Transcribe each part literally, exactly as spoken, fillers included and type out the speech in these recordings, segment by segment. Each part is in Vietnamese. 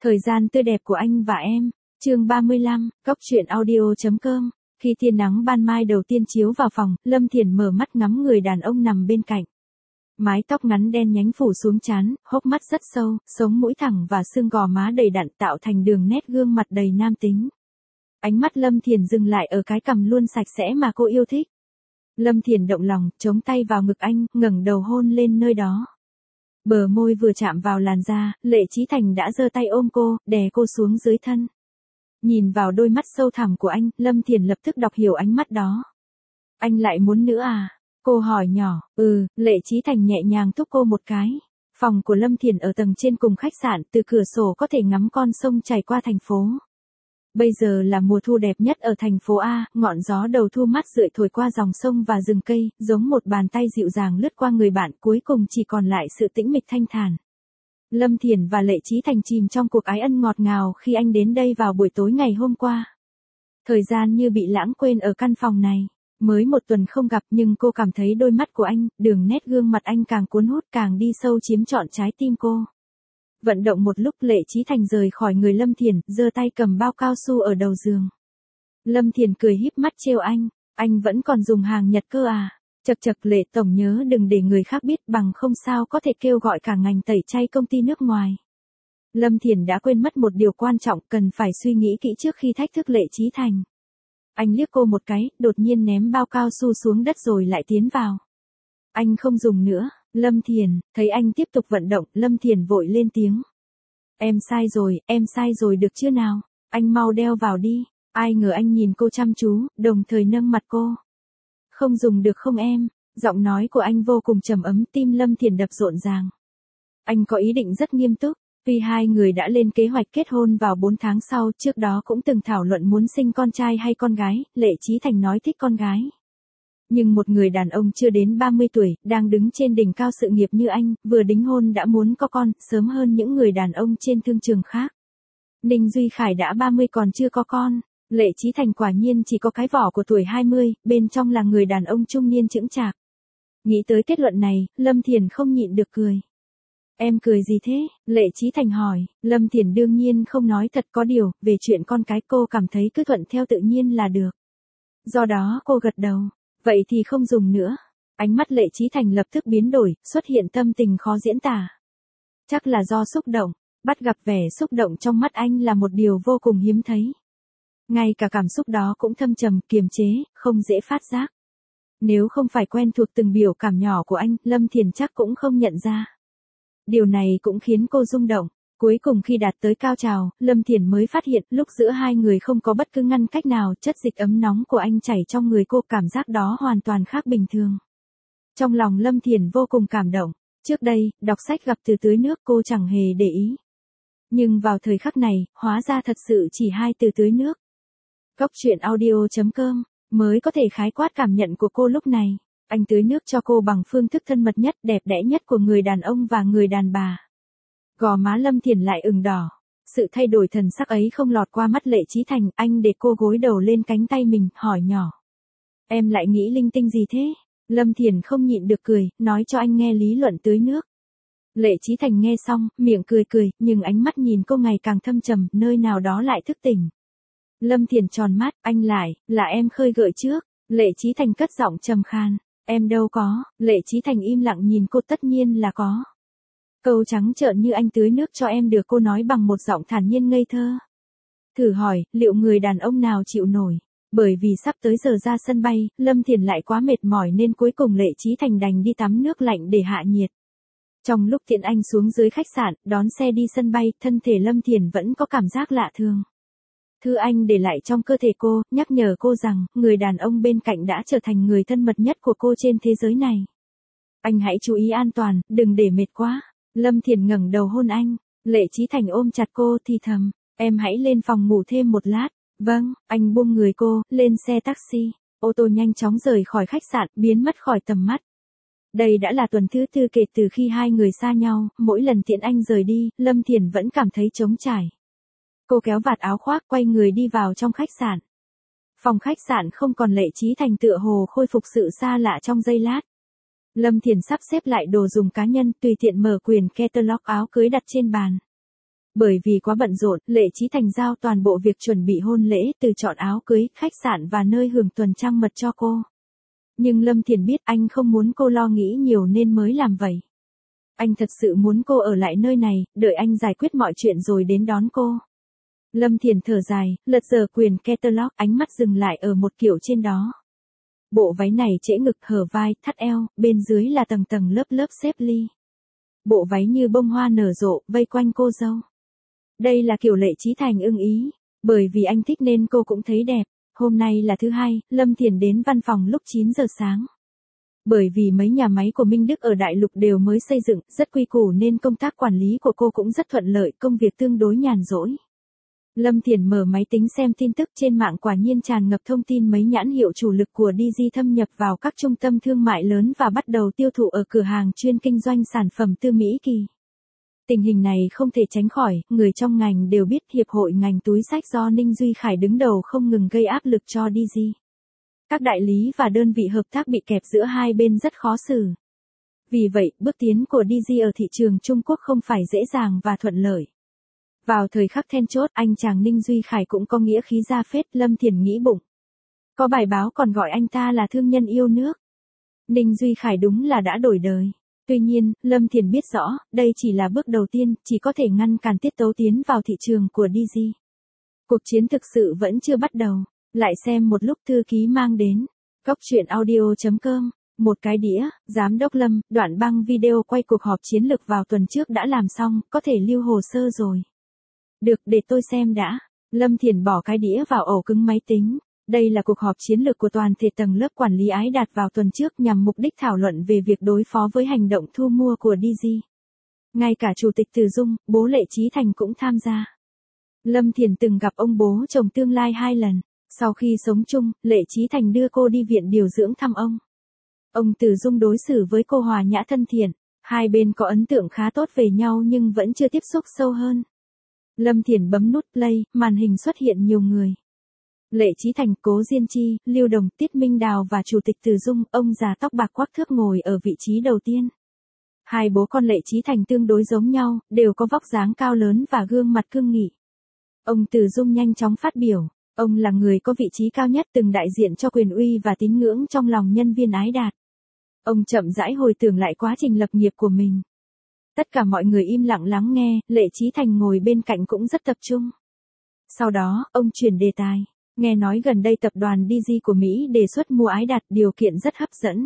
Thời gian tươi đẹp của anh và em, chương ba mươi lăm, cốc truyện audio chấm com. Khi tia nắng ban mai đầu tiên chiếu vào phòng, Lâm Thiền mở mắt ngắm người đàn ông nằm bên cạnh. Mái tóc ngắn đen nhánh phủ xuống trán, hốc mắt rất sâu, sống mũi thẳng và xương gò má đầy đặn tạo thành đường nét gương mặt đầy nam tính. Ánh mắt Lâm Thiền dừng lại ở cái cằm luôn sạch sẽ mà cô yêu thích. Lâm Thiền động lòng, chống tay vào ngực anh, ngẩng đầu hôn lên nơi đó. Bờ môi vừa chạm vào làn da, Lệ Chí Thành đã giơ tay ôm cô, đè cô xuống dưới thân. Nhìn vào đôi mắt sâu thẳm của anh, Lâm Thiền lập tức đọc hiểu ánh mắt đó. Anh lại muốn nữa à? Cô hỏi nhỏ. Ừ, Lệ Chí Thành nhẹ nhàng thúc cô một cái. Phòng của Lâm Thiền ở tầng trên cùng khách sạn, từ cửa sổ có thể ngắm con sông chảy qua thành phố. Bây giờ là mùa thu đẹp nhất ở thành phố A, ngọn gió đầu thu mát rượi thổi qua dòng sông và rừng cây, giống một bàn tay dịu dàng lướt qua người bạn, cuối cùng chỉ còn lại sự tĩnh mịch thanh thản. Lâm Thiền và Lệ Chí Thành chìm trong cuộc ái ân ngọt ngào khi anh đến đây vào buổi tối ngày hôm qua. Thời gian như bị lãng quên ở căn phòng này. Mới một tuần không gặp nhưng cô cảm thấy đôi mắt của anh, đường nét gương mặt anh càng cuốn hút càng đi sâu chiếm trọn trái tim cô. Vận động một lúc Lệ Chí Thành rời khỏi người Lâm Thiền, giơ tay cầm bao cao su ở đầu giường. Lâm Thiền cười híp mắt trêu anh, anh vẫn còn dùng hàng Nhật cơ à? Chật chật Lệ tổng nhớ đừng để người khác biết, bằng không sao có thể kêu gọi cả ngành tẩy chay công ty nước ngoài. Lâm Thiền đã quên mất một điều quan trọng, cần phải suy nghĩ kỹ trước khi thách thức Lệ Chí Thành. Anh liếc cô một cái, đột nhiên ném bao cao su xuống đất rồi lại tiến vào. Anh không dùng nữa. Lâm Thiền, thấy anh tiếp tục vận động, Lâm Thiền vội lên tiếng. Em sai rồi, em sai rồi được chưa nào? Anh mau đeo vào đi. Ai ngờ anh nhìn cô chăm chú, đồng thời nâng mặt cô. Không dùng được không em? Giọng nói của anh vô cùng trầm ấm, tim Lâm Thiền đập rộn ràng. Anh có ý định rất nghiêm túc, vì hai người đã lên kế hoạch kết hôn vào bốn tháng sau, trước đó cũng từng thảo luận muốn sinh con trai hay con gái, Lệ Chí Thành nói thích con gái. Nhưng một người đàn ông chưa đến ba mươi tuổi, đang đứng trên đỉnh cao sự nghiệp như anh, vừa đính hôn đã muốn có con, sớm hơn những người đàn ông trên thương trường khác. Ninh Duy Khải đã ba mươi còn chưa có con, Lệ Chí Thành quả nhiên chỉ có cái vỏ của tuổi hai mươi, bên trong là người đàn ông trung niên chững chạc. Nghĩ tới kết luận này, Lâm Thiền không nhịn được cười. Em cười gì thế? Lệ Chí Thành hỏi. Lâm Thiền đương nhiên không nói thật, có điều, về chuyện con cái cô cảm thấy cứ thuận theo tự nhiên là được. Do đó cô gật đầu. Vậy thì không dùng nữa. Ánh mắt Lệ Chí Thành lập tức biến đổi, xuất hiện tâm tình khó diễn tả. Chắc là do xúc động, bắt gặp vẻ xúc động trong mắt anh là một điều vô cùng hiếm thấy. Ngay cả cảm xúc đó cũng thâm trầm, kiềm chế, không dễ phát giác. Nếu không phải quen thuộc từng biểu cảm nhỏ của anh, Lâm Thiền chắc cũng không nhận ra. Điều này cũng khiến cô rung động. Cuối cùng khi đạt tới cao trào, Lâm Thiền mới phát hiện lúc giữa hai người không có bất cứ ngăn cách nào, chất dịch ấm nóng của anh chảy trong người cô, cảm giác đó hoàn toàn khác bình thường. Trong lòng Lâm Thiền vô cùng cảm động. Trước đây, đọc sách gặp từ tưới nước cô chẳng hề để ý. Nhưng vào thời khắc này, hóa ra thật sự chỉ hai từ tưới nước. Cốc truyện audio chấm com mới có thể khái quát cảm nhận của cô lúc này. Anh tưới nước cho cô bằng phương thức thân mật nhất, đẹp đẽ nhất của người đàn ông và người đàn bà. Gò má Lâm Thiền lại ửng đỏ. Sự thay đổi thần sắc ấy không lọt qua mắt Lệ Chí Thành, anh để cô gối đầu lên cánh tay mình, hỏi nhỏ. Em lại nghĩ linh tinh gì thế? Lâm Thiền không nhịn được cười, nói cho anh nghe lý luận tưới nước. Lệ Chí Thành nghe xong, miệng cười cười, nhưng ánh mắt nhìn cô ngày càng thâm trầm, nơi nào đó lại thức tỉnh. Lâm Thiền tròn mắt, anh lại, là em khơi gợi trước. Lệ Chí Thành cất giọng trầm khan. Em đâu có. Lệ Chí Thành im lặng nhìn cô, tất nhiên là có. Câu trắng trợn như anh tưới nước cho em được cô nói bằng một giọng thản nhiên ngây thơ. Thử hỏi, liệu người đàn ông nào chịu nổi? Bởi vì sắp tới giờ ra sân bay, Lâm Thiền lại quá mệt mỏi nên cuối cùng Lệ Chí Thành đành đi tắm nước lạnh để hạ nhiệt. Trong lúc tiện anh xuống dưới khách sạn, đón xe đi sân bay, thân thể Lâm Thiền vẫn có cảm giác lạ thường. Thứ anh để lại trong cơ thể cô, nhắc nhở cô rằng, người đàn ông bên cạnh đã trở thành người thân mật nhất của cô trên thế giới này. Anh hãy chú ý an toàn, đừng để mệt quá. Lâm Thiền ngẩng đầu hôn anh. Lệ Chí Thành ôm chặt cô thì thầm, em hãy lên phòng ngủ thêm một lát. Vâng, anh buông người cô, lên xe taxi. Ô tô nhanh chóng rời khỏi khách sạn, biến mất khỏi tầm mắt. Đây đã là tuần thứ tư kể từ khi hai người xa nhau, mỗi lần tiễn anh rời đi, Lâm Thiền vẫn cảm thấy trống trải. Cô kéo vạt áo khoác, quay người đi vào trong khách sạn. Phòng khách sạn không còn Lệ Chí Thành, tựa hồ khôi phục sự xa lạ trong giây lát. Lâm Thiền sắp xếp lại đồ dùng cá nhân, tùy tiện mở quyển catalog áo cưới đặt trên bàn. Bởi vì quá bận rộn, Lệ Chí Thành giao toàn bộ việc chuẩn bị hôn lễ, từ chọn áo cưới, khách sạn và nơi hưởng tuần trăng mật cho cô. Nhưng Lâm Thiền biết anh không muốn cô lo nghĩ nhiều nên mới làm vậy. Anh thật sự muốn cô ở lại nơi này, đợi anh giải quyết mọi chuyện rồi đến đón cô. Lâm Thiền thở dài, lật dở quyển catalog, ánh mắt dừng lại ở một kiểu trên đó. Bộ váy này trễ ngực, hở vai, thắt eo, bên dưới là tầng tầng lớp lớp xếp ly. Bộ váy như bông hoa nở rộ, vây quanh cô dâu. Đây là kiểu Lệ Chí Thành ưng ý, bởi vì anh thích nên cô cũng thấy đẹp. Hôm nay là thứ hai, Lâm Thiền đến văn phòng lúc chín giờ sáng. Bởi vì mấy nhà máy của Minh Đức ở Đại Lục đều mới xây dựng, rất quy củ nên công tác quản lý của cô cũng rất thuận lợi, công việc tương đối nhàn rỗi. Lâm Thiền mở máy tính xem tin tức trên mạng, quả nhiên tràn ngập thông tin mấy nhãn hiệu chủ lực của đê giê thâm nhập vào các trung tâm thương mại lớn và bắt đầu tiêu thụ ở cửa hàng chuyên kinh doanh sản phẩm từ Mỹ Kỳ. Tình hình này không thể tránh khỏi, người trong ngành đều biết hiệp hội ngành túi xách do Ninh Duy Khải đứng đầu không ngừng gây áp lực cho đê giê. Các đại lý và đơn vị hợp tác bị kẹp giữa hai bên rất khó xử. Vì vậy, bước tiến của đê giê ở thị trường Trung Quốc không phải dễ dàng và thuận lợi. Vào thời khắc then chốt, anh chàng Ninh Duy Khải cũng có nghĩa khí ra phết, Lâm Thiền nghĩ bụng. Có bài báo còn gọi anh ta là thương nhân yêu nước. Ninh Duy Khải đúng là đã đổi đời. Tuy nhiên, Lâm Thiền biết rõ, đây chỉ là bước đầu tiên, chỉ có thể ngăn cản tiết tấu tiến vào thị trường của đê giê. Cuộc chiến thực sự vẫn chưa bắt đầu. Lại xem một lúc thư ký mang đến. Góc truyện audio chấm com. Một cái đĩa, Giám đốc Lâm, đoạn băng video quay cuộc họp chiến lược vào tuần trước đã làm xong, có thể lưu hồ sơ rồi. Được, để tôi xem đã. Lâm Thiền bỏ cái đĩa vào ổ cứng máy tính. Đây là cuộc họp chiến lược của toàn thể tầng lớp quản lý Ái Đạt vào tuần trước nhằm mục đích thảo luận về việc đối phó với hành động thu mua của đê giê. Ngay cả Chủ tịch Từ Dung, bố Lệ Chí Thành cũng tham gia. Lâm Thiền từng gặp ông bố chồng tương lai hai lần. Sau khi sống chung, Lệ Chí Thành đưa cô đi viện điều dưỡng thăm ông. Ông Từ Dung đối xử với cô hòa nhã thân thiện. Hai bên có ấn tượng khá tốt về nhau nhưng vẫn chưa tiếp xúc sâu hơn. Lâm Thiền bấm nút play, màn hình xuất hiện nhiều người. Lệ Chí Thành, Cố Diên Chi, Lưu Đồng, Tiết Minh Đào và Chủ tịch Từ Dung, ông già tóc bạc quắc thước ngồi ở vị trí đầu tiên. Hai bố con Lệ Chí Thành tương đối giống nhau, đều có vóc dáng cao lớn và gương mặt cương nghị. Ông Từ Dung nhanh chóng phát biểu, ông là người có vị trí cao nhất từng đại diện cho quyền uy và tín ngưỡng trong lòng nhân viên Ái Đạt. Ông chậm rãi hồi tưởng lại quá trình lập nghiệp của mình. Tất cả mọi người im lặng lắng nghe, Lệ Chí Thành ngồi bên cạnh cũng rất tập trung. Sau đó, ông chuyển đề tài. Nghe nói gần đây tập đoàn đê giê của Mỹ đề xuất mua Ái Đạt, điều kiện rất hấp dẫn.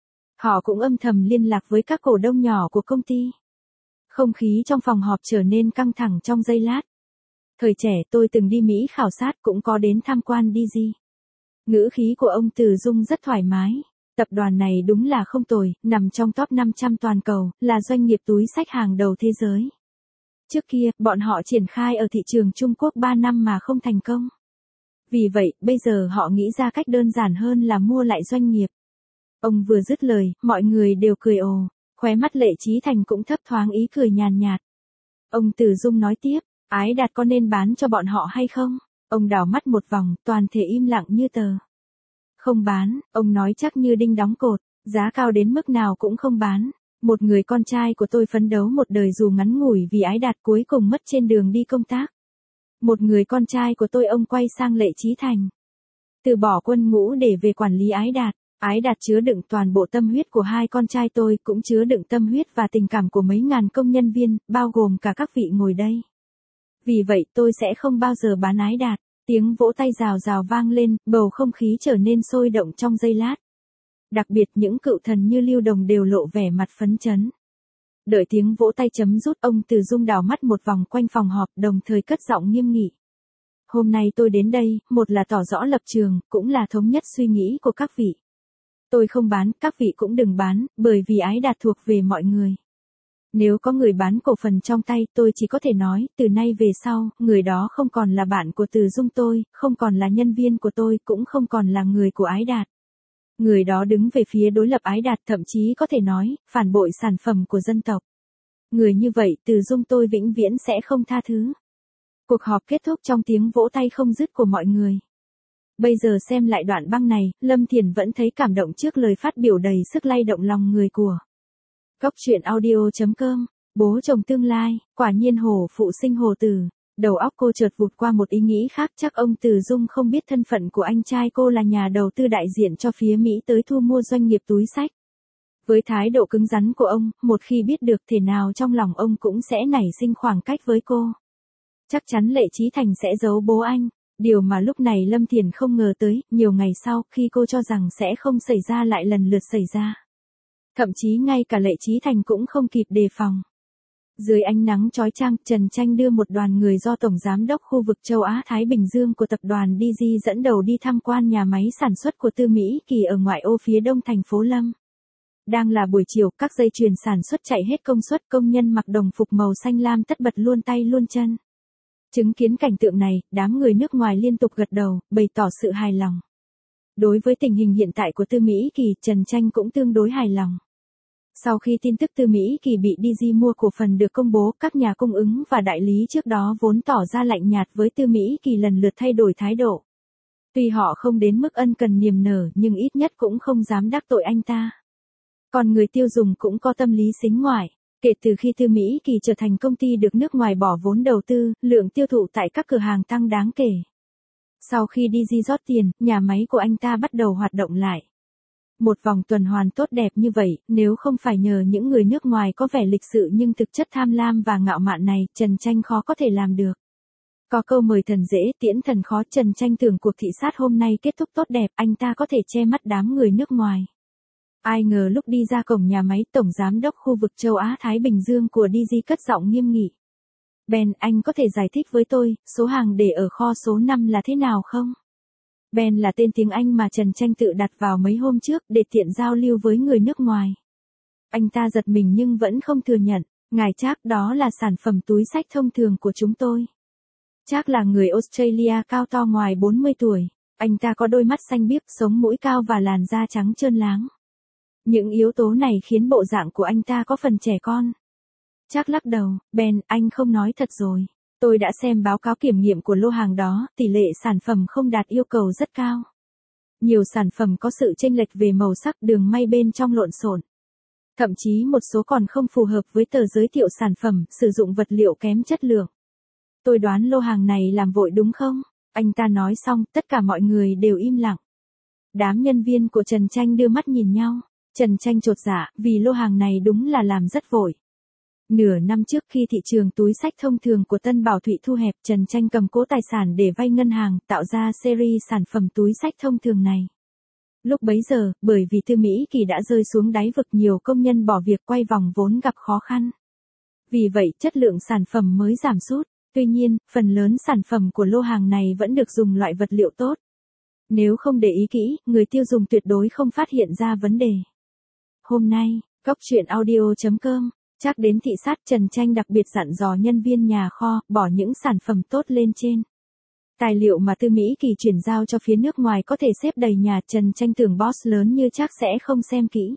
Họ cũng âm thầm liên lạc với các cổ đông nhỏ của công ty. Không khí trong phòng họp trở nên căng thẳng trong giây lát. Thời trẻ tôi từng đi Mỹ khảo sát, cũng có đến tham quan đê giê. Ngữ khí của ông Từ Dung rất thoải mái. Tập đoàn này đúng là không tồi, nằm trong top năm trăm toàn cầu, là doanh nghiệp túi xách hàng đầu thế giới. Trước kia, bọn họ triển khai ở thị trường Trung Quốc ba năm mà không thành công. Vì vậy, bây giờ họ nghĩ ra cách đơn giản hơn là mua lại doanh nghiệp. Ông vừa dứt lời, mọi người đều cười ồ, khóe mắt Lệ Chí Thành cũng thấp thoáng ý cười nhàn nhạt. Ông Từ Dung nói tiếp, Ái Đạt có nên bán cho bọn họ hay không? Ông đảo mắt một vòng, toàn thể im lặng như tờ. Không bán, ông nói chắc như đinh đóng cột, giá cao đến mức nào cũng không bán. Một người con trai của tôi phấn đấu một đời dù ngắn ngủi vì Ái Đạt cuối cùng mất trên đường đi công tác. Một người con trai của tôi, ông quay sang Lệ Chí Thành. Từ bỏ quân ngũ để về quản lý Ái Đạt. Ái Đạt chứa đựng toàn bộ tâm huyết của hai con trai tôi, cũng chứa đựng tâm huyết và tình cảm của mấy ngàn công nhân viên, bao gồm cả các vị ngồi đây. Vì vậy tôi sẽ không bao giờ bán Ái Đạt. Tiếng vỗ tay rào rào vang lên, bầu không khí trở nên sôi động trong giây lát. Đặc biệt những cựu thần như Lưu Đồng đều lộ vẻ mặt phấn chấn. Đợi tiếng vỗ tay chấm dứt, ông Từ Dung đảo mắt một vòng quanh phòng họp, đồng thời cất giọng nghiêm nghị. Hôm nay tôi đến đây, một là tỏ rõ lập trường, cũng là thống nhất suy nghĩ của các vị. Tôi không bán, các vị cũng đừng bán, bởi vì Ái Đạt thuộc về mọi người. Nếu có người bán cổ phần trong tay, tôi chỉ có thể nói, từ nay về sau, người đó không còn là bạn của Từ Dung tôi, không còn là nhân viên của tôi, cũng không còn là người của Ái Đạt. Người đó đứng về phía đối lập Ái Đạt, thậm chí có thể nói, phản bội sản phẩm của dân tộc. Người như vậy, Từ Dung tôi vĩnh viễn sẽ không tha thứ. Cuộc họp kết thúc trong tiếng vỗ tay không dứt của mọi người. Bây giờ xem lại đoạn băng này, Lâm Thiền vẫn thấy cảm động trước lời phát biểu đầy sức lay động lòng người của Góc truyện audio chấm com. Bố chồng tương lai, quả nhiên hổ phụ sinh hổ tử. Đầu óc cô chợt vụt qua một ý nghĩ khác, chắc ông Từ Dung không biết thân phận của anh trai cô là nhà đầu tư đại diện cho phía Mỹ tới thu mua doanh nghiệp túi xách. Với thái độ cứng rắn của ông, một khi biết được thể nào trong lòng ông cũng sẽ nảy sinh khoảng cách với cô. Chắc chắn Lệ Chí Thành sẽ giấu bố anh, điều mà lúc này Lâm Thiền không ngờ tới, nhiều ngày sau khi cô cho rằng sẽ không xảy ra lại lần lượt xảy ra. Thậm chí ngay cả Lệ Chí Thành cũng không kịp đề phòng. Dưới ánh nắng chói chang, Trần Tranh đưa một đoàn người do Tổng Giám đốc khu vực châu Á-Thái Bình Dương của tập đoàn đê giê dẫn đầu đi tham quan nhà máy sản xuất của Tư Mỹ Kỳ ở ngoại ô phía đông thành phố Lâm. Đang là buổi chiều, các dây chuyền sản xuất chạy hết công suất, công nhân mặc đồng phục màu xanh lam tất bật luôn tay luôn chân. Chứng kiến cảnh tượng này, đám người nước ngoài liên tục gật đầu, bày tỏ sự hài lòng. Đối với tình hình hiện tại của Tư Mỹ Kỳ, Trần Tranh cũng tương đối hài lòng. Sau khi tin tức Tư Mỹ Kỳ bị đê giê mua cổ phần được công bố, các nhà cung ứng và đại lý trước đó vốn tỏ ra lạnh nhạt với Tư Mỹ Kỳ lần lượt thay đổi thái độ. Tuy họ không đến mức ân cần niềm nở nhưng ít nhất cũng không dám đắc tội anh ta. Còn người tiêu dùng cũng có tâm lý sính ngoại. Kể từ khi Tư Mỹ Kỳ trở thành công ty được nước ngoài bỏ vốn đầu tư, lượng tiêu thụ tại các cửa hàng tăng đáng kể. Sau khi đê giê rót tiền, nhà máy của anh ta bắt đầu hoạt động lại. Một vòng tuần hoàn tốt đẹp như vậy, nếu không phải nhờ những người nước ngoài có vẻ lịch sự nhưng thực chất tham lam và ngạo mạn này, Trần Tranh khó có thể làm được. Có câu mời thần dễ, tiễn thần khó, Trần Tranh tưởng cuộc thị sát hôm nay kết thúc tốt đẹp, anh ta có thể che mắt đám người nước ngoài. Ai ngờ lúc đi ra cổng nhà máy, Tổng Giám đốc khu vực châu Á-Thái Bình Dương của đê giê cất giọng nghiêm nghị. Ben, anh có thể giải thích với tôi, số hàng để ở kho số năm là thế nào không? Ben là tên tiếng Anh mà Trần Tranh tự đặt vào mấy hôm trước để tiện giao lưu với người nước ngoài. Anh ta giật mình nhưng vẫn không thừa nhận. Ngài Trác, đó là sản phẩm túi xách thông thường của chúng tôi. Trác là người Australia cao to ngoài bốn mươi tuổi. Anh ta có đôi mắt xanh biếc, sống mũi cao và làn da trắng trơn láng. Những yếu tố này khiến bộ dạng của anh ta có phần trẻ con. Trác lắc đầu, Ben, anh không nói thật rồi. Tôi đã xem báo cáo kiểm nghiệm của lô hàng đó, tỷ lệ sản phẩm không đạt yêu cầu rất cao. Nhiều sản phẩm có sự chênh lệch về màu sắc, đường may bên trong lộn xộn. Thậm chí một số còn không phù hợp với tờ giới thiệu sản phẩm, sử dụng vật liệu kém chất lượng. Tôi đoán lô hàng này làm vội đúng không? Anh ta nói xong, tất cả mọi người đều im lặng. Đám nhân viên của Trần Tranh đưa mắt nhìn nhau. Trần Tranh chột dạ, vì lô hàng này đúng là làm rất vội. Nửa năm trước khi thị trường túi xách thông thường của Tân Bảo Thụy thu hẹp, Trần Tranh cầm cố tài sản để vay ngân hàng, tạo ra series sản phẩm túi xách thông thường này. Lúc bấy giờ, bởi vì Tư Mỹ Kỳ đã rơi xuống đáy vực, nhiều công nhân bỏ việc, quay vòng vốn gặp khó khăn. Vì vậy, chất lượng sản phẩm mới giảm sút. Tuy nhiên, phần lớn sản phẩm của lô hàng này vẫn được dùng loại vật liệu tốt. Nếu không để ý kỹ, người tiêu dùng tuyệt đối không phát hiện ra vấn đề. Hôm nay, Cóc Truyện Audio chấm com, Trác đến thị sát, Trần Tranh đặc biệt dặn dò nhân viên nhà kho, bỏ những sản phẩm tốt lên trên. Tài liệu mà Tư Mỹ Kỳ chuyển giao cho phía nước ngoài có thể xếp đầy nhà, Trần Tranh tưởng boss lớn như Trác sẽ không xem kỹ.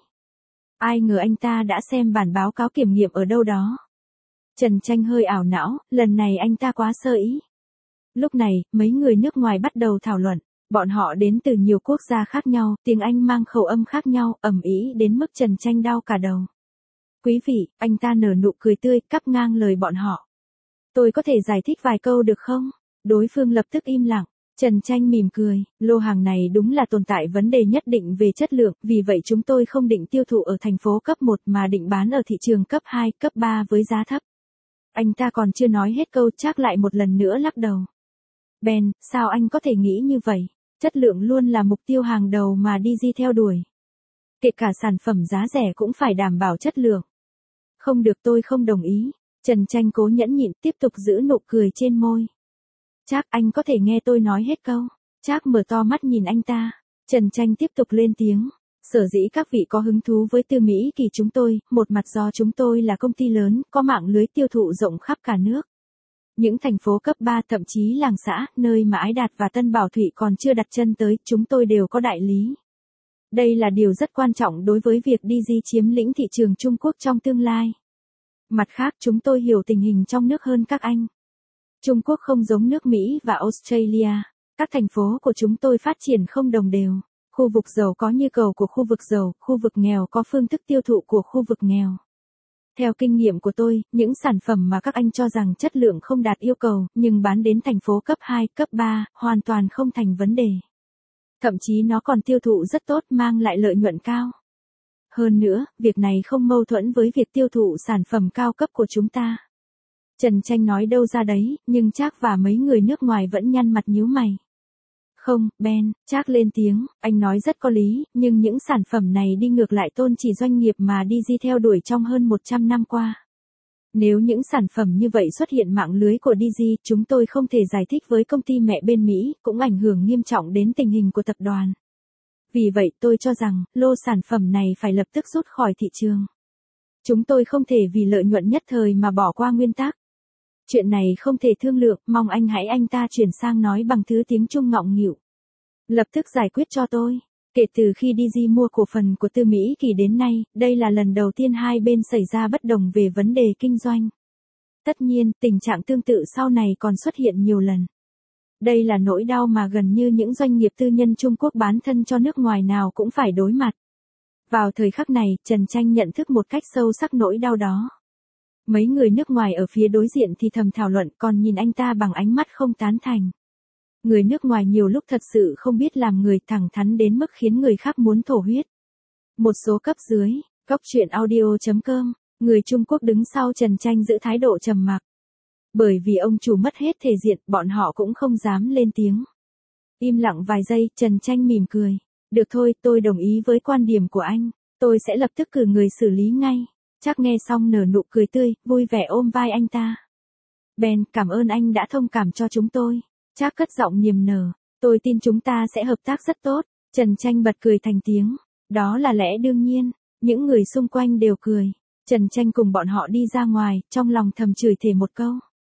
Ai ngờ anh ta đã xem bản báo cáo kiểm nghiệm ở đâu đó. Trần Tranh hơi ảo não, lần này anh ta quá sơ ý. Lúc này, mấy người nước ngoài bắt đầu thảo luận. Bọn họ đến từ nhiều quốc gia khác nhau, tiếng Anh mang khẩu âm khác nhau, ầm ĩ đến mức Trần Tranh đau cả đầu. Quý vị, anh ta nở nụ cười tươi, cắt ngang lời bọn họ. Tôi có thể giải thích vài câu được không? Đối phương lập tức im lặng. Trần Tranh mỉm cười, lô hàng này đúng là tồn tại vấn đề nhất định về chất lượng, vì vậy chúng tôi không định tiêu thụ ở thành phố cấp một mà định bán ở thị trường cấp hai, cấp ba với giá thấp. Anh ta còn chưa nói hết câu, Trác lại một lần nữa lắc đầu. Ben, sao anh có thể nghĩ như vậy? Chất lượng luôn là mục tiêu hàng đầu mà đê giê theo đuổi. Kể cả sản phẩm giá rẻ cũng phải đảm bảo chất lượng. Không được, tôi không đồng ý. Trần Tranh cố nhẫn nhịn, tiếp tục giữ nụ cười trên môi. Trác, anh có thể nghe tôi nói hết câu. Trác mở to mắt nhìn anh ta. Trần Tranh tiếp tục lên tiếng. Sở dĩ các vị có hứng thú với Tư Mỹ Kỳ chúng tôi, một mặt do chúng tôi là công ty lớn, có mạng lưới tiêu thụ rộng khắp cả nước. Những thành phố cấp ba, thậm chí làng xã, nơi mà Ái Đạt và Tân Bảo Thụy còn chưa đặt chân tới, chúng tôi đều có đại lý. Đây là điều rất quan trọng đối với việc đê giê chiếm lĩnh thị trường Trung Quốc trong tương lai. Mặt khác, chúng tôi hiểu tình hình trong nước hơn các anh. Trung Quốc không giống nước Mỹ và Australia. Các thành phố của chúng tôi phát triển không đồng đều. Khu vực giàu có nhu cầu của khu vực giàu, khu vực nghèo có phương thức tiêu thụ của khu vực nghèo. Theo kinh nghiệm của tôi, những sản phẩm mà các anh cho rằng chất lượng không đạt yêu cầu, nhưng bán đến thành phố cấp hai, cấp ba, hoàn toàn không thành vấn đề. Thậm chí nó còn tiêu thụ rất tốt, mang lại lợi nhuận cao. Hơn nữa, việc này không mâu thuẫn với việc tiêu thụ sản phẩm cao cấp của chúng ta. Trần Tranh nói đâu ra đấy, nhưng Trác và mấy người nước ngoài vẫn nhăn mặt nhíu mày. Không, Ben, Trác lên tiếng, anh nói rất có lý, nhưng những sản phẩm này đi ngược lại tôn chỉ doanh nghiệp mà đê giê theo đuổi trong hơn một trăm năm qua. Nếu những sản phẩm như vậy xuất hiện mạng lưới của đê giê, chúng tôi không thể giải thích với công ty mẹ bên Mỹ, cũng ảnh hưởng nghiêm trọng đến tình hình của tập đoàn. Vì vậy tôi cho rằng, lô sản phẩm này phải lập tức rút khỏi thị trường. Chúng tôi không thể vì lợi nhuận nhất thời mà bỏ qua nguyên tắc. Chuyện này không thể thương lượng, mong anh hãy anh ta chuyển sang nói bằng thứ tiếng Trung ngọng nghịu. Lập tức giải quyết cho tôi. Kể từ khi đê giê mua cổ phần của Tư Mỹ Kỳ đến nay, đây là lần đầu tiên hai bên xảy ra bất đồng về vấn đề kinh doanh. Tất nhiên, tình trạng tương tự sau này còn xuất hiện nhiều lần. Đây là nỗi đau mà gần như những doanh nghiệp tư nhân Trung Quốc bán thân cho nước ngoài nào cũng phải đối mặt. Vào thời khắc này, Trần Tranh nhận thức một cách sâu sắc nỗi đau đó. Mấy người nước ngoài ở phía đối diện thì thầm thảo luận, còn nhìn anh ta bằng ánh mắt không tán thành. Người nước ngoài nhiều lúc thật sự không biết làm người, thẳng thắn đến mức khiến người khác muốn thổ huyết. Một số cấp dưới, Cóc truyện audio chấm com, người Trung Quốc đứng sau Trần Tranh giữ thái độ trầm mặc. Bởi vì ông chủ mất hết thể diện, bọn họ cũng không dám lên tiếng. Im lặng vài giây, Trần Tranh mỉm cười. Được thôi, tôi đồng ý với quan điểm của anh. Tôi sẽ lập tức cử người xử lý ngay. Trác nghe xong nở nụ cười tươi, vui vẻ ôm vai anh ta. Ben, cảm ơn anh đã thông cảm cho chúng tôi. Trác cất giọng niềm nở. Tôi tin chúng ta sẽ hợp tác rất tốt. Trần Tranh bật cười thành tiếng. Đó là lẽ đương nhiên. Những người xung quanh đều cười. Trần Tranh cùng bọn họ đi ra ngoài, trong lòng thầm chửi thề một câu.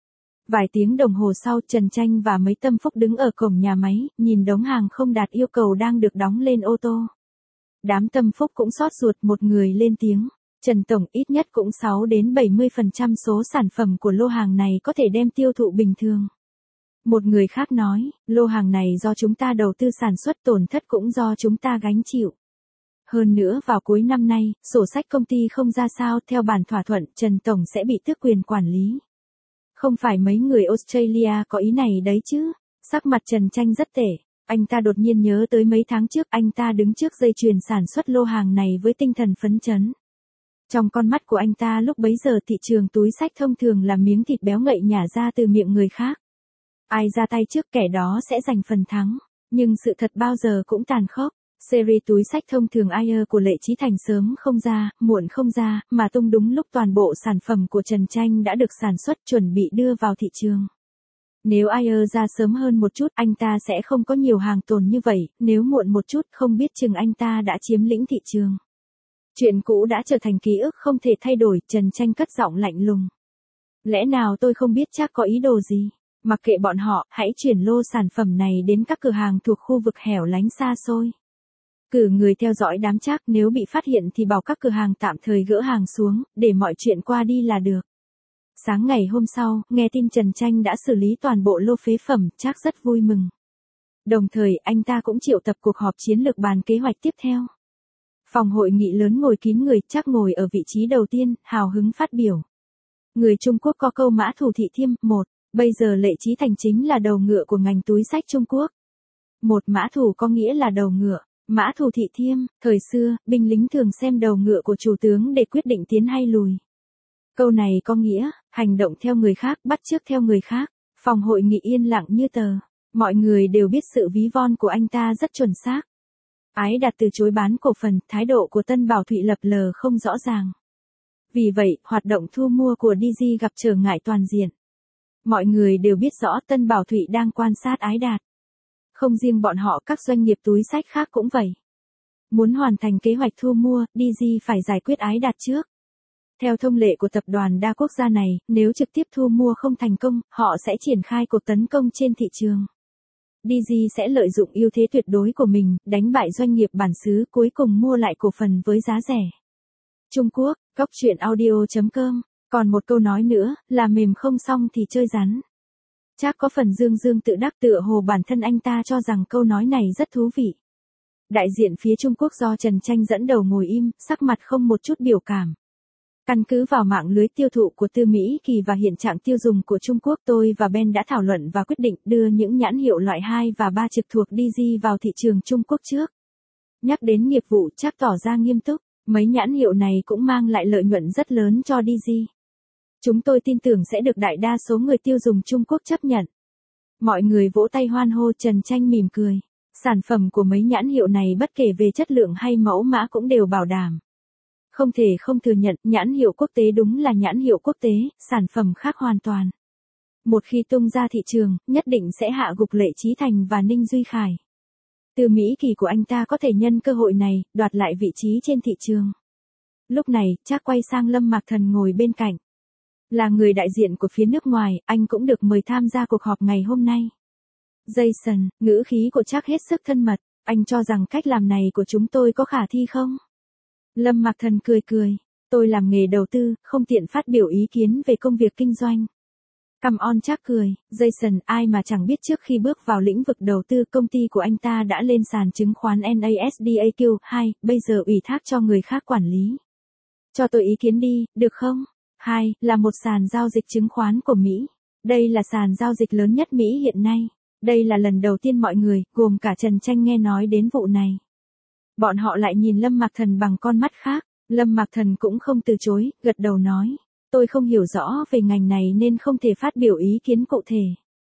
Vài tiếng đồng hồ sau, Trần Tranh và mấy tâm phúc đứng ở cổng nhà máy, nhìn đống hàng không đạt yêu cầu đang được đóng lên ô tô. Đám tâm phúc cũng xót ruột, một người lên tiếng. Trần Tổng, ít nhất cũng sáu đến bảy mươi phần trăm số sản phẩm của lô hàng này có thể đem tiêu thụ bình thường. Một người khác nói, lô hàng này do chúng ta đầu tư sản xuất, tổn thất cũng do chúng ta gánh chịu. Hơn nữa vào cuối năm nay, sổ sách công ty không ra sao, theo bản thỏa thuận, Trần Tổng sẽ bị tước quyền quản lý. Không phải mấy người Australia có ý này đấy chứ. Sắc mặt Trần Tranh rất tệ. Anh ta đột nhiên nhớ tới mấy tháng trước anh ta đứng trước dây chuyền sản xuất lô hàng này với tinh thần phấn chấn. Trong con mắt của anh ta lúc bấy giờ thị trường túi xách thông thường là miếng thịt béo ngậy nhả ra từ miệng người khác. Ai ra tay trước kẻ đó sẽ giành phần thắng. Nhưng sự thật bao giờ cũng tàn khốc. Series túi xách thông thường Air của Lệ Chí Thành sớm không ra, muộn không ra, mà tung đúng lúc toàn bộ sản phẩm của Trần Tranh đã được sản xuất chuẩn bị đưa vào thị trường. Nếu Air ra sớm hơn một chút, anh ta sẽ không có nhiều hàng tồn như vậy, nếu muộn một chút không biết chừng anh ta đã chiếm lĩnh thị trường. Chuyện cũ đã trở thành ký ức không thể thay đổi, Trần Tranh cất giọng lạnh lùng. Lẽ nào tôi không biết chắc có ý đồ gì? Mặc kệ bọn họ, hãy chuyển lô sản phẩm này đến các cửa hàng thuộc khu vực hẻo lánh xa xôi. Cử người theo dõi đám Trác, nếu bị phát hiện thì bảo các cửa hàng tạm thời gỡ hàng xuống, để mọi chuyện qua đi là được. Sáng ngày hôm sau, nghe tin Trần Tranh đã xử lý toàn bộ lô phế phẩm, Trác rất vui mừng. Đồng thời, anh ta cũng triệu tập cuộc họp chiến lược bàn kế hoạch tiếp theo. Phòng hội nghị lớn ngồi kín người, Trác ngồi ở vị trí đầu tiên, hào hứng phát biểu. Người Trung Quốc có câu mã thủ thị thiêm, một, bây giờ Lệ Chí Thành chính là đầu ngựa của ngành túi xách Trung Quốc. Một mã thủ có nghĩa là đầu ngựa. Mã thủ thị thiêm, thời xưa, binh lính thường xem đầu ngựa của chủ tướng để quyết định tiến hay lùi. Câu này có nghĩa, hành động theo người khác, bắt chước theo người khác. Phòng hội nghị yên lặng như tờ. Mọi người đều biết sự ví von của anh ta rất chuẩn xác. Ái Đạt từ chối bán cổ phần, thái độ của Tân Bảo Thụy lập lờ không rõ ràng. Vì vậy, hoạt động thu mua của đê giê gặp trở ngại toàn diện. Mọi người đều biết rõ Tân Bảo Thụy đang quan sát Ái Đạt. Không riêng bọn họ, các doanh nghiệp túi xách khác cũng vậy. Muốn hoàn thành kế hoạch thu mua, đê giê phải giải quyết Ái Đạt trước. Theo thông lệ của tập đoàn đa quốc gia này, nếu trực tiếp thu mua không thành công, họ sẽ triển khai cuộc tấn công trên thị trường. đê giê sẽ lợi dụng ưu thế tuyệt đối của mình, đánh bại doanh nghiệp bản xứ, cuối cùng mua lại cổ phần với giá rẻ. Trung Quốc, Cóc truyện audio chấm com. Còn một câu nói nữa, là mềm không xong thì chơi rắn. Trác có phần dương dương tự đắc, tựa hồ bản thân anh ta cho rằng câu nói này rất thú vị. Đại diện phía Trung Quốc do Trần Tranh dẫn đầu ngồi im, sắc mặt không một chút biểu cảm. Căn cứ vào mạng lưới tiêu thụ của Tư Mỹ Kỳ và hiện trạng tiêu dùng của Trung Quốc, tôi và Ben đã thảo luận và quyết định đưa những nhãn hiệu loại hai và ba trực thuộc đê giê vào thị trường Trung Quốc trước. Nhắc đến nghiệp vụ, chắc tỏ ra nghiêm túc, mấy nhãn hiệu này cũng mang lại lợi nhuận rất lớn cho đê giê. Chúng tôi tin tưởng sẽ được đại đa số người tiêu dùng Trung Quốc chấp nhận. Mọi người vỗ tay hoan hô. Trần Tranh mỉm cười. Sản phẩm của mấy nhãn hiệu này bất kể về chất lượng hay mẫu mã cũng đều bảo đảm. Không thể không thừa nhận, nhãn hiệu quốc tế đúng là nhãn hiệu quốc tế, sản phẩm khác hoàn toàn. Một khi tung ra thị trường, nhất định sẽ hạ gục Lệ Chí Thành và Ninh Duy Khải. Tư Mỹ Kỳ của anh ta có thể nhân cơ hội này, đoạt lại vị trí trên thị trường. Lúc này, Trác quay sang Lâm Mạc Thần ngồi bên cạnh. Là người đại diện của phía nước ngoài, anh cũng được mời tham gia cuộc họp ngày hôm nay. Jason, ngữ khí của Trác hết sức thân mật, anh cho rằng cách làm này của chúng tôi có khả thi không? Lâm Mạc Thần cười cười, tôi làm nghề đầu tư, không tiện phát biểu ý kiến về công việc kinh doanh. Come on. Trác cười, Jason, ai mà chẳng biết trước khi bước vào lĩnh vực đầu tư công ty của anh ta đã lên sàn chứng khoán NASDAQ hai, bây giờ ủy thác cho người khác quản lý. Cho tôi ý kiến đi, được không? hai, là một sàn giao dịch chứng khoán của Mỹ. Đây là sàn giao dịch lớn nhất Mỹ hiện nay. Đây là lần đầu tiên mọi người, gồm cả Trần Tranh nghe nói đến vụ này. Bọn họ lại nhìn Lâm Mạc Thần bằng con mắt khác. Lâm Mạc Thần cũng không từ chối, gật đầu nói. Tôi không hiểu rõ về ngành này nên không thể phát biểu ý kiến cụ thể.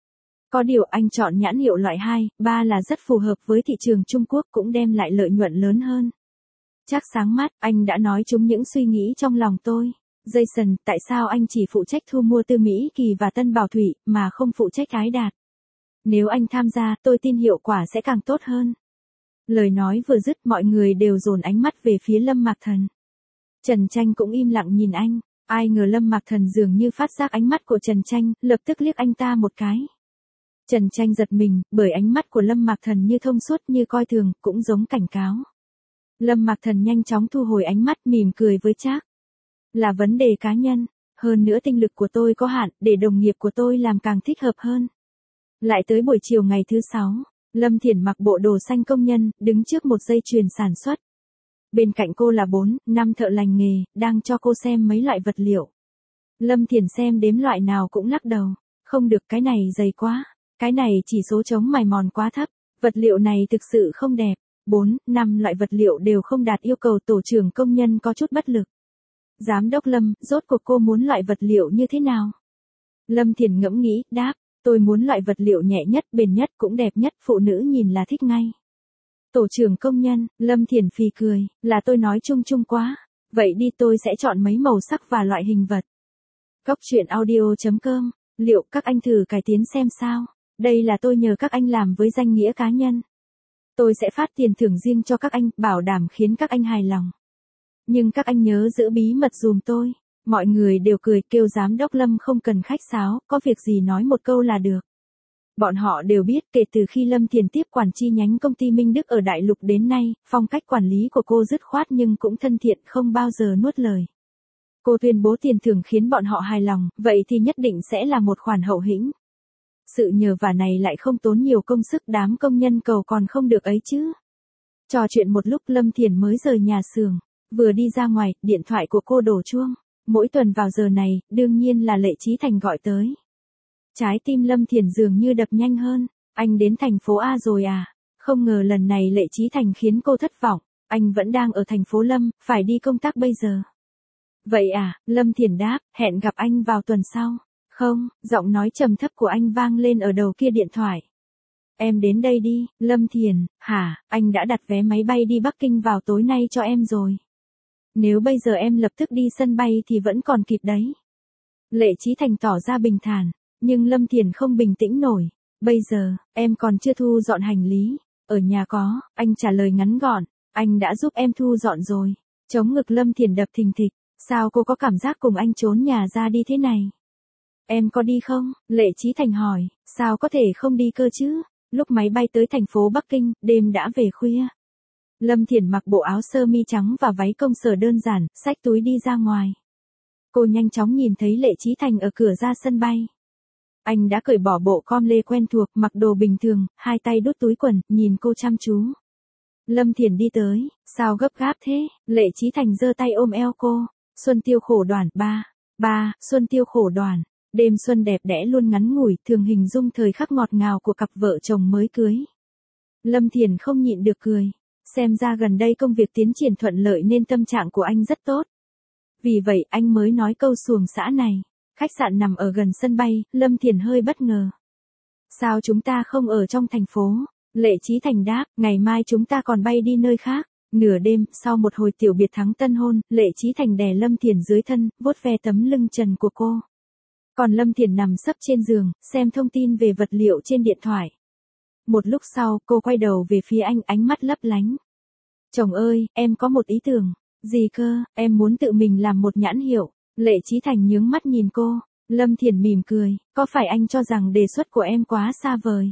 Có điều anh chọn nhãn hiệu loại hai, ba là rất phù hợp với thị trường Trung Quốc, cũng đem lại lợi nhuận lớn hơn. Trác sáng mắt, anh đã nói trúng những suy nghĩ trong lòng tôi. Jason, tại sao anh chỉ phụ trách thu mua Tư Mỹ Kỳ và Tân Bảo Thủy, mà không phụ trách Ái Đạt? Nếu anh tham gia, tôi tin hiệu quả sẽ càng tốt hơn. Lời nói vừa dứt, mọi người đều dồn ánh mắt về phía Lâm Mạc Thần. Trần Tranh cũng im lặng nhìn anh. Ai ngờ Lâm Mạc Thần dường như phát giác ánh mắt của Trần Tranh, lập tức liếc anh ta một cái. Trần Tranh giật mình, bởi ánh mắt của Lâm Mạc Thần như thông suốt, như coi thường, cũng giống cảnh cáo. Lâm Mạc Thần nhanh chóng thu hồi ánh mắt, mỉm cười với Trác. Là vấn đề cá nhân, hơn nữa tinh lực của tôi có hạn, để đồng nghiệp của tôi làm càng thích hợp hơn. Lại tới buổi chiều ngày thứ sáu, Lâm Thiển mặc bộ đồ xanh công nhân, đứng trước một dây chuyền sản xuất. Bên cạnh cô là bốn, năm thợ lành nghề, đang cho cô xem mấy loại vật liệu. Lâm Thiển xem đếm loại nào cũng lắc đầu. Không được, cái này dày quá. Cái này chỉ số chống mài mòn quá thấp. Vật liệu này thực sự không đẹp. Bốn, năm loại vật liệu đều không đạt yêu cầu. Tổ trưởng công nhân có chút bất lực. Giám đốc Lâm, rốt cuộc cô muốn loại vật liệu như thế nào? Lâm Thiển ngẫm nghĩ, đáp, tôi muốn loại vật liệu nhẹ nhất, bền nhất, cũng đẹp nhất, phụ nữ nhìn là thích ngay. Tổ trưởng công nhân, Lâm Thiển phì cười, là tôi nói chung chung quá. Vậy đi, tôi sẽ chọn mấy màu sắc và loại hình vật. Cóc truyện audio chấm com, liệu các anh thử cải tiến xem sao? Đây là tôi nhờ các anh làm với danh nghĩa cá nhân. Tôi sẽ phát tiền thưởng riêng cho các anh, bảo đảm khiến các anh hài lòng. Nhưng các anh nhớ giữ bí mật dùm tôi. Mọi người đều cười, kêu giám đốc Lâm không cần khách sáo, có việc gì nói một câu là được. Bọn họ đều biết kể từ khi Lâm Thiển tiếp quản chi nhánh công ty Minh Đức ở Đại Lục đến nay, phong cách quản lý của cô dứt khoát nhưng cũng thân thiện, không bao giờ nuốt lời. Cô tuyên bố tiền thưởng khiến bọn họ hài lòng, vậy thì nhất định sẽ là một khoản hậu hĩnh. Sự nhờ vả này lại không tốn nhiều công sức, đám công nhân cầu còn không được ấy chứ. Trò chuyện một lúc, Lâm Thiển mới rời nhà xưởng. Vừa đi ra ngoài, điện thoại của cô đổ chuông. Mỗi tuần vào giờ này, đương nhiên là Lệ Chí Thành gọi tới. Trái tim Lâm Thiển dường như đập nhanh hơn. Anh đến thành phố A rồi à? Không ngờ lần này Lệ Chí Thành khiến cô thất vọng. Anh vẫn đang ở thành phố Lâm, phải đi công tác bây giờ. Vậy à, Lâm Thiển đáp, hẹn gặp anh vào tuần sau. Không, giọng nói trầm thấp của anh vang lên ở đầu kia điện thoại. Em đến đây đi, Lâm Thiển, hả, anh đã đặt vé máy bay đi Bắc Kinh vào tối nay cho em rồi. Nếu bây giờ em lập tức đi sân bay thì vẫn còn kịp đấy. Lệ Chí Thành tỏ ra bình thản, nhưng Lâm Thiển không bình tĩnh nổi. Bây giờ, em còn chưa thu dọn hành lý. Ở nhà có, anh trả lời ngắn gọn, anh đã giúp em thu dọn rồi. Chống ngực Lâm Thiển đập thình thịch, sao cô có cảm giác cùng anh trốn nhà ra đi thế này? Em có đi không? Lệ Chí Thành hỏi, sao có thể không đi cơ chứ? Lúc máy bay tới thành phố Bắc Kinh, đêm đã về khuya. Lâm Thiển mặc bộ áo sơ mi trắng và váy công sở đơn giản, xách túi đi ra ngoài. Cô nhanh chóng nhìn thấy Lệ Chí Thành ở cửa ra sân bay. Anh đã cởi bỏ bộ com lê quen thuộc, mặc đồ bình thường, hai tay đút túi quần, nhìn cô chăm chú. Lâm Thiển đi tới, sao gấp gáp thế? Lệ Chí Thành giơ tay ôm eo cô. Xuân tiêu khổ đoàn, ba. ba. Xuân tiêu khổ đoàn. Đêm xuân đẹp đẽ luôn ngắn ngủi, thường hình dung thời khắc ngọt ngào của cặp vợ chồng mới cưới. Lâm Thiền không nhịn được cười. Xem ra gần đây công việc tiến triển thuận lợi nên tâm trạng của anh rất tốt. Vì vậy anh mới nói câu xuồng xã này. Khách sạn nằm ở gần sân bay, Lâm Thiền hơi bất ngờ. Sao chúng ta không ở trong thành phố? Lệ Chí Thành đáp, ngày mai chúng ta còn bay đi nơi khác. Nửa đêm, sau một hồi tiểu biệt thắng tân hôn, Lệ Chí Thành đè Lâm Thiền dưới thân, vuốt ve tấm lưng trần của cô. Còn Lâm Thiền nằm sấp trên giường, xem thông tin về vật liệu trên điện thoại. Một lúc sau, cô quay đầu về phía anh, ánh mắt lấp lánh. Chồng ơi, em có một ý tưởng. Gì cơ, em muốn tự mình làm một nhãn hiệu. Lệ Chí Thành nhướng mắt nhìn cô. Lâm Thiền mỉm cười, có phải anh cho rằng đề xuất của em quá xa vời?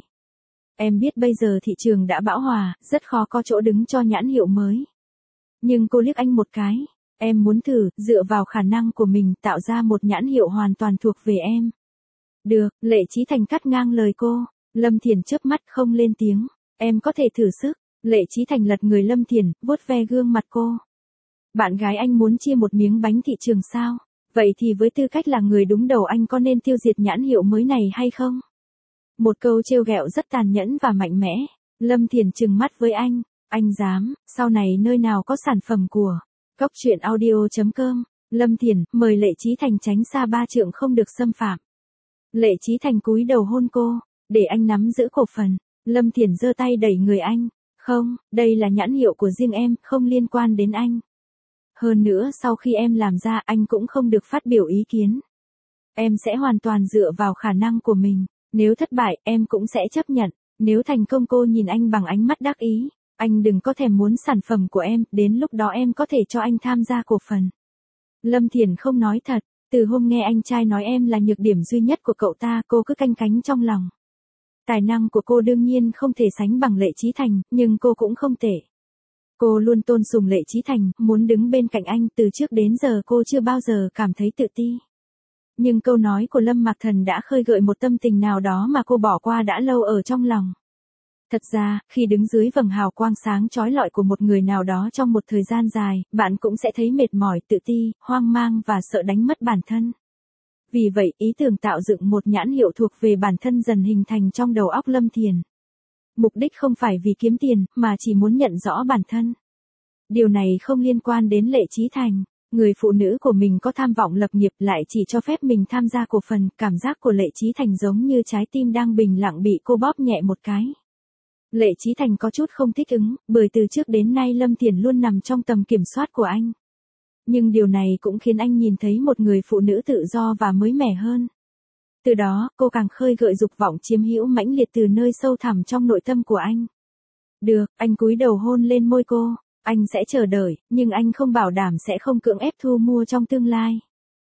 Em biết bây giờ thị trường đã bão hòa, rất khó có chỗ đứng cho nhãn hiệu mới. Nhưng cô liếc anh một cái. Em muốn thử, dựa vào khả năng của mình tạo ra một nhãn hiệu hoàn toàn thuộc về em. Được, Lệ Chí Thành cắt ngang lời cô. Lâm Thiền chớp mắt không lên tiếng. Em có thể thử sức. Lệ Chí Thành lật người Lâm Thiền, vuốt ve gương mặt cô. Bạn gái anh muốn chia một miếng bánh thị trường sao? Vậy thì với tư cách là người đúng đầu anh có nên tiêu diệt nhãn hiệu mới này hay không? Một câu trêu ghẹo rất tàn nhẫn và mạnh mẽ. Lâm Thiền trừng mắt với anh. Anh dám, sau này nơi nào có sản phẩm của Cốc truyện audio chấm com. Lâm Thiền, mời Lệ Chí Thành tránh xa ba trượng không được xâm phạm. Lệ Chí Thành cúi đầu hôn cô, để anh nắm giữ cổ phần. Lâm Thiền giơ tay đẩy người anh. Không, đây là nhãn hiệu của riêng em, không liên quan đến anh. Hơn nữa sau khi em làm ra anh cũng không được phát biểu ý kiến. Em sẽ hoàn toàn dựa vào khả năng của mình. Nếu thất bại em cũng sẽ chấp nhận. Nếu thành công cô nhìn anh bằng ánh mắt đắc ý. Anh đừng có thèm muốn sản phẩm của em, đến lúc đó em có thể cho anh tham gia cổ phần. Lâm Thiền không nói thật. Từ hôm nghe anh trai nói em là nhược điểm duy nhất của cậu ta, cô cứ canh cánh trong lòng. Tài năng của cô đương nhiên không thể sánh bằng Lệ Chí Thành, nhưng cô cũng không tệ. Cô luôn tôn sùng Lệ Chí Thành, muốn đứng bên cạnh anh, từ trước đến giờ cô chưa bao giờ cảm thấy tự ti. Nhưng câu nói của Lâm Mạc Thần đã khơi gợi một tâm tình nào đó mà cô bỏ qua đã lâu ở trong lòng. Thật ra, khi đứng dưới vầng hào quang sáng chói lọi của một người nào đó trong một thời gian dài, bạn cũng sẽ thấy mệt mỏi, tự ti, hoang mang và sợ đánh mất bản thân. Vì vậy, ý tưởng tạo dựng một nhãn hiệu thuộc về bản thân dần hình thành trong đầu óc Lâm Thiền. Mục đích không phải vì kiếm tiền, mà chỉ muốn nhận rõ bản thân. Điều này không liên quan đến Lệ Chí Thành. Người phụ nữ của mình có tham vọng lập nghiệp lại chỉ cho phép mình tham gia cổ phần, cảm giác của Lệ Chí Thành giống như trái tim đang bình lặng bị cô bóp nhẹ một cái. Lệ Chí Thành có chút không thích ứng, bởi từ trước đến nay Lâm Thiền luôn nằm trong tầm kiểm soát của anh. Nhưng điều này cũng khiến anh nhìn thấy một người phụ nữ tự do và mới mẻ hơn. Từ đó, cô càng khơi gợi dục vọng chiếm hữu mãnh liệt từ nơi sâu thẳm trong nội tâm của anh. Được, anh cúi đầu hôn lên môi cô. Anh sẽ chờ đợi, nhưng anh không bảo đảm sẽ không cưỡng ép thu mua trong tương lai.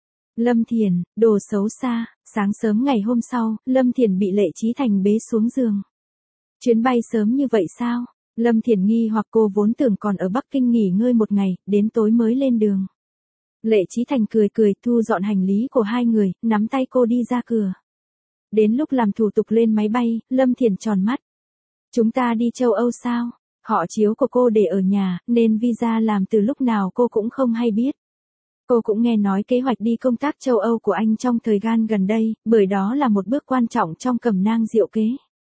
Lâm Thiền, đồ xấu xa. Sáng sớm ngày hôm sau, Lâm Thiền bị Lệ Chí Thành bế xuống giường. Chuyến bay sớm như vậy sao? Lâm Thiền nghi hoặc, cô vốn tưởng còn ở Bắc Kinh nghỉ ngơi một ngày, đến tối mới lên đường. Lệ Chí Thành cười cười thu dọn hành lý của hai người, nắm tay cô đi ra cửa. Đến lúc làm thủ tục lên máy bay, Lâm Thiền tròn mắt. Chúng ta đi châu Âu sao? Họ chiếu của cô để ở nhà, nên visa làm từ lúc nào cô cũng không hay biết. Cô cũng nghe nói kế hoạch đi công tác châu Âu của anh trong thời gian gần đây, bởi đó là một bước quan trọng trong cẩm nang diệu kế.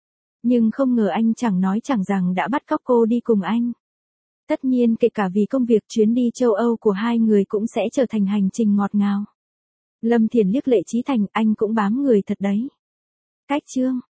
Nhưng không ngờ anh chẳng nói chẳng rằng đã bắt cóc cô đi cùng anh. Tất nhiên kể cả vì công việc, chuyến đi châu Âu của hai người cũng sẽ trở thành hành trình ngọt ngào. Lâm Thiền liếc Lệ Chí Thành, anh cũng bám người thật đấy. Cách chương